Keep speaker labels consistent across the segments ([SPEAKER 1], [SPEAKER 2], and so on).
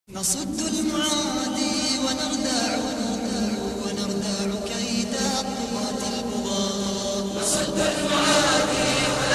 [SPEAKER 1] نصد المعادي ونردع كيد الطغاة البغاة. نصد المعادي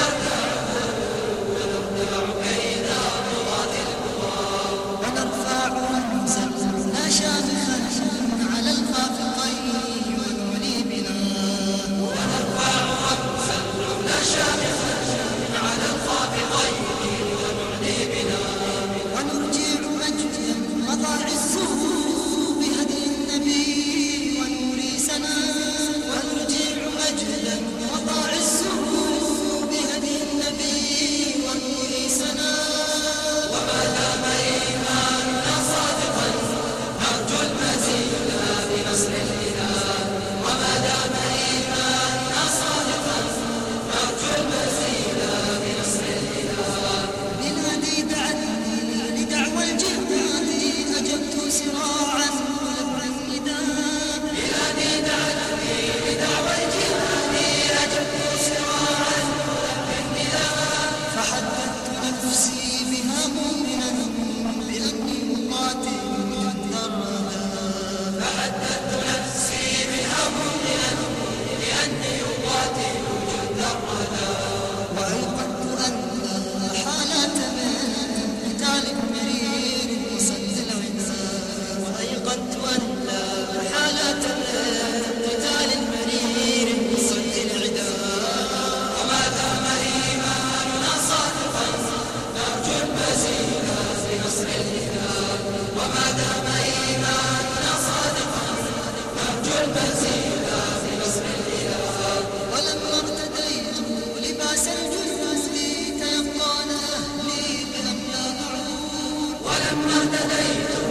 [SPEAKER 1] ونردع كيد الطغاة البغاة. ونرفع أنزلنا شامخا على الخافقين ونعلي بنا. ونرفع أنزلنا شامخا على الخافقين ونعلي بنا. ونرجع مجدا مضى عزه بهدي النبي ونور سنا. ونرجع مجدا مضى عزه بهدي النبي ونور سنا. وما دام إيماننا صادقا نرجو المزيد بنصر الإله. وما دام إيماننا صادقا نرجو المزيد بنصر الإله. بنادي دعني لدعوى الجهاد أجبت سراعا ولبى النداء. بنادي دعني لدعوى الجهاد أجبت سراعا ولبى النداء. فحددت نفسي بها مؤمنا بأني أقاتل جند الردى. فحددت نفسي بها مؤمنا بأني أقاتل جند الردى. وأيقنت أن لا حالة من قتال مرير وصد العداء. وأيقنت أن لا حالة من قتال مرير وصد العداء. وما دام إيماننا صادقا نرجو المزيد بنصر الإله. وما دام إيماننا صادقا نرجو المزيد بنصر الإله. ولما ارتديت لباس الجنود تيقن أهلي بأن لا أعود. ولما ارتديت